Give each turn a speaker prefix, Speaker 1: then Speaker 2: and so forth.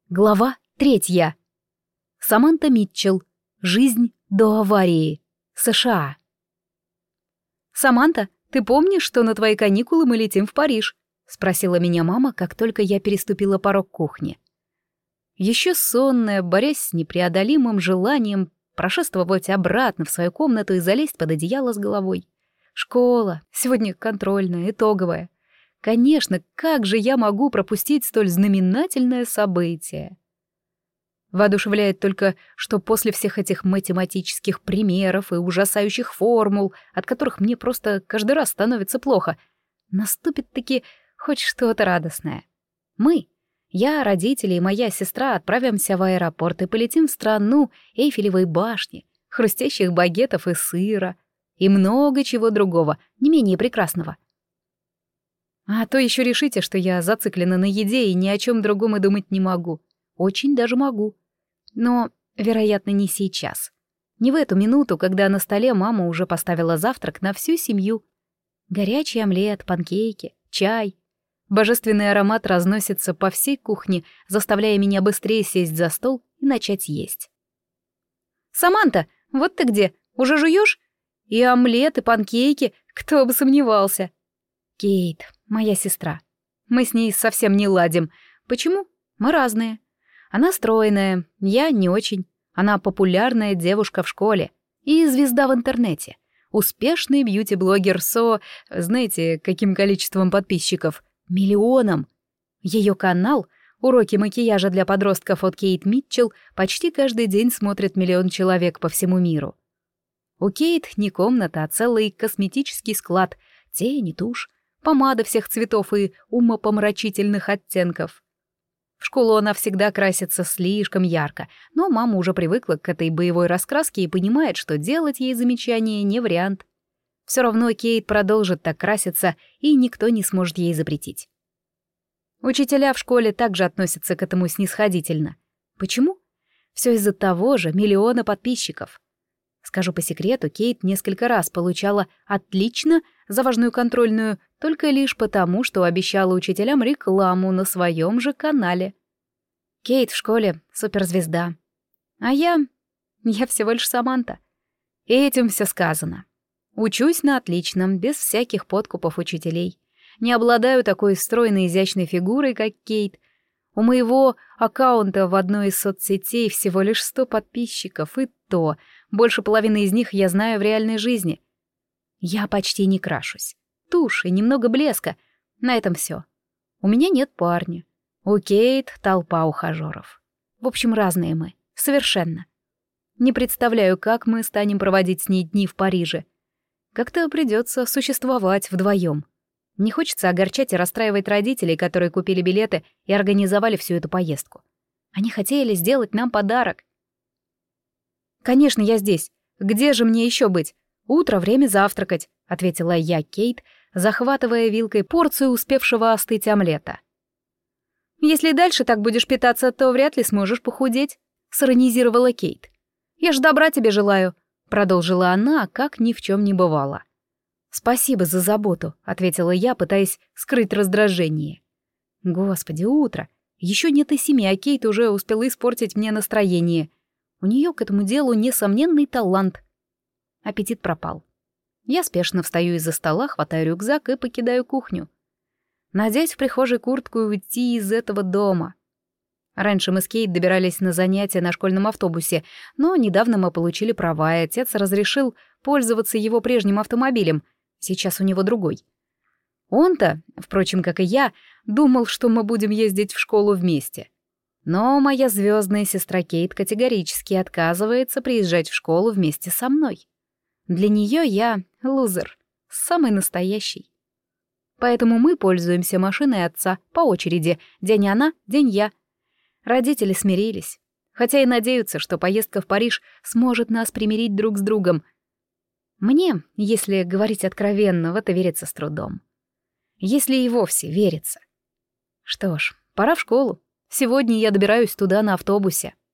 Speaker 1: Глава 3. Саманта Митчелл. Жизнь до аварии. США. «Саманта, ты помнишь, что на твои каникулы мы летим в Париж?» — спросила меня мама, как только я переступила порог кухни. Еще сонная, борясь с непреодолимым желанием прошествовать обратно в свою комнату и залезть под одеяло с головой. Школа, сегодня контрольная, итоговая. Конечно, как же я могу пропустить столь знаменательное событие? Воодушевляет только, что после всех этих математических примеров и ужасающих формул, от которых мне просто каждый раз становится плохо, наступит-таки хоть что-то радостное. Мы, я, родители и моя сестра отправимся в аэропорт и полетим в страну Эйфелевой башни, хрустящих багетов и сыра, и много чего другого, не менее прекрасного. А то еще решите, что я зациклена на еде и ни о чем другом и думать не могу. Очень даже могу. Но, вероятно, не сейчас. Не в эту минуту, когда на столе мама уже поставила завтрак на всю семью. Горячий омлет, панкейки, чай. Божественный аромат разносится по всей кухне, заставляя меня быстрее сесть за стол и начать есть. «Саманта, вот ты где? Уже жуешь? И омлет, и панкейки, кто бы сомневался!» Кейт, моя сестра. Мы с ней совсем не ладим. Почему? Мы разные. Она стройная, я не очень. Она популярная девушка в школе и звезда в интернете. Успешный бьюти-блогер знаете, каким количеством подписчиков? Миллионом. Ее канал «Уроки макияжа для подростков» от Кейт Митчелл почти каждый день смотрит 1 миллион человек по всему миру. У Кейт не комната, а целый косметический склад. Тени, тушь, помада всех цветов и умопомрачительных оттенков. В школу она всегда красится слишком ярко, но мама уже привыкла к этой боевой раскраске и понимает, что делать ей замечания не вариант. Все равно Кейт продолжит так краситься, и никто не сможет ей запретить. Учителя в школе также относятся к этому снисходительно. Почему? Все из-за того же 1 миллиона подписчиков. Скажу по секрету, Кейт несколько раз получала «отлично» за важную контрольную только лишь потому, что обещала учителям рекламу на своем же канале. Кейт в школе — суперзвезда. А я всего лишь Саманта. И этим все сказано. Учусь на отличном, без всяких подкупов учителей. Не обладаю такой стройной изящной фигурой, как Кейт. У моего аккаунта в одной из соцсетей всего лишь 100 подписчиков, и то больше половины из них я знаю в реальной жизни. Я почти не крашусь. Тушь и немного блеска. На этом все. У меня нет парня. У Кейт толпа ухажеров. В общем, разные мы. Совершенно. Не представляю, как мы станем проводить с ней дни в Париже. Как-то придется существовать вдвоем. Не хочется огорчать и расстраивать родителей, которые купили билеты и организовали всю эту поездку. Они хотели сделать нам подарок. «Конечно, я здесь. Где же мне еще быть? Утро, время завтракать», — ответила я Кейт, захватывая вилкой порцию успевшего остыть омлета. «Если дальше так будешь питаться, то вряд ли сможешь похудеть», — сиронизировала Кейт. «Я ж добра тебе желаю», — продолжила она, как ни в чем не бывало. «Спасибо за заботу», — ответила я, пытаясь скрыть раздражение. «Господи, утро. Еще нет и 7, а Кейт уже успела испортить мне настроение. У нее к этому делу несомненный талант». Аппетит пропал. Я спешно встаю из-за стола, хватаю рюкзак и покидаю кухню. Надеть в прихожей куртку и уйти из этого дома. Раньше мы с Кейт добирались на занятия на школьном автобусе, но недавно мы получили права, и отец разрешил пользоваться его прежним автомобилем. Сейчас у него другой. Он-то, впрочем, как и я, думал, что мы будем ездить в школу вместе. Но моя звездная сестра Кейт категорически отказывается приезжать в школу вместе со мной. Для нее я лузер, самый настоящий. Поэтому мы пользуемся машиной отца по очереди, день она, день я. Родители смирились, хотя и надеются, что поездка в Париж сможет нас примирить друг с другом. Мне, если говорить откровенно, в это верится с трудом. Если и вовсе верится. Что ж, пора в школу. Сегодня я добираюсь туда на автобусе.